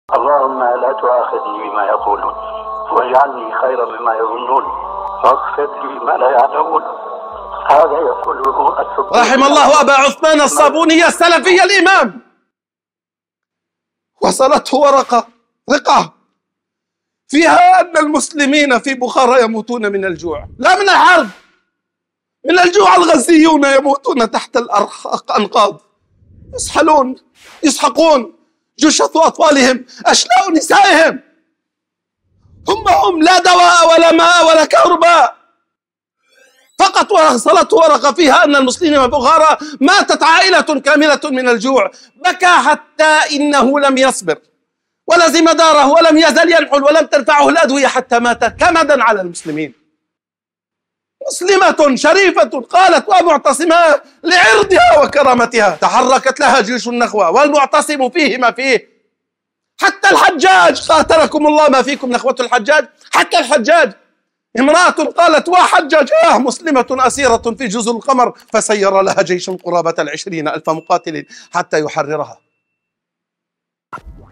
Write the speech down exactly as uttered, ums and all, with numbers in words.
اللهم لا تؤاخذني بما يقولون واجعلني خيرا مما يظنون واغفر لي ما لا يعلمون. هذا يقوله رحم الله أبا عثمان الصابوني السلفي الإمام. وصلته ورقة رقة فيها أن المسلمين في بخارى يموتون من الجوع، لا من الحرب، من الجوع. الغزيون يموتون تحت الأنقاض، يسحلون يسحقون جثث أطفالهم، أشلاء نسائهم. هم هم لا دواء ولا ماء ولا كهرباء، فقط وصلته ورقة فيها أن المسلمين في بخارى ماتت عائلة كاملة من الجوع. بكى حتى إنه لم يصبر ولزم داره ولم يزل ينحل ولم تنفعه الأدوية حتى مات كمدا على المسلمين. مسلمة شريفة قالت ومعتصمة لعرضها وكرامتها، تحركت لها جيش النخوة والمعتصم فيه ما فيه. حتى الحجاج قاتلكم الله ما فيكم نخوة الحجاج، حتى الحجاج. امرأة قالت وحجاجاه مسلمة أسيرة في جزر القمر، فسير لها جيش قرابة العشرين ألف مقاتل حتى يحررها.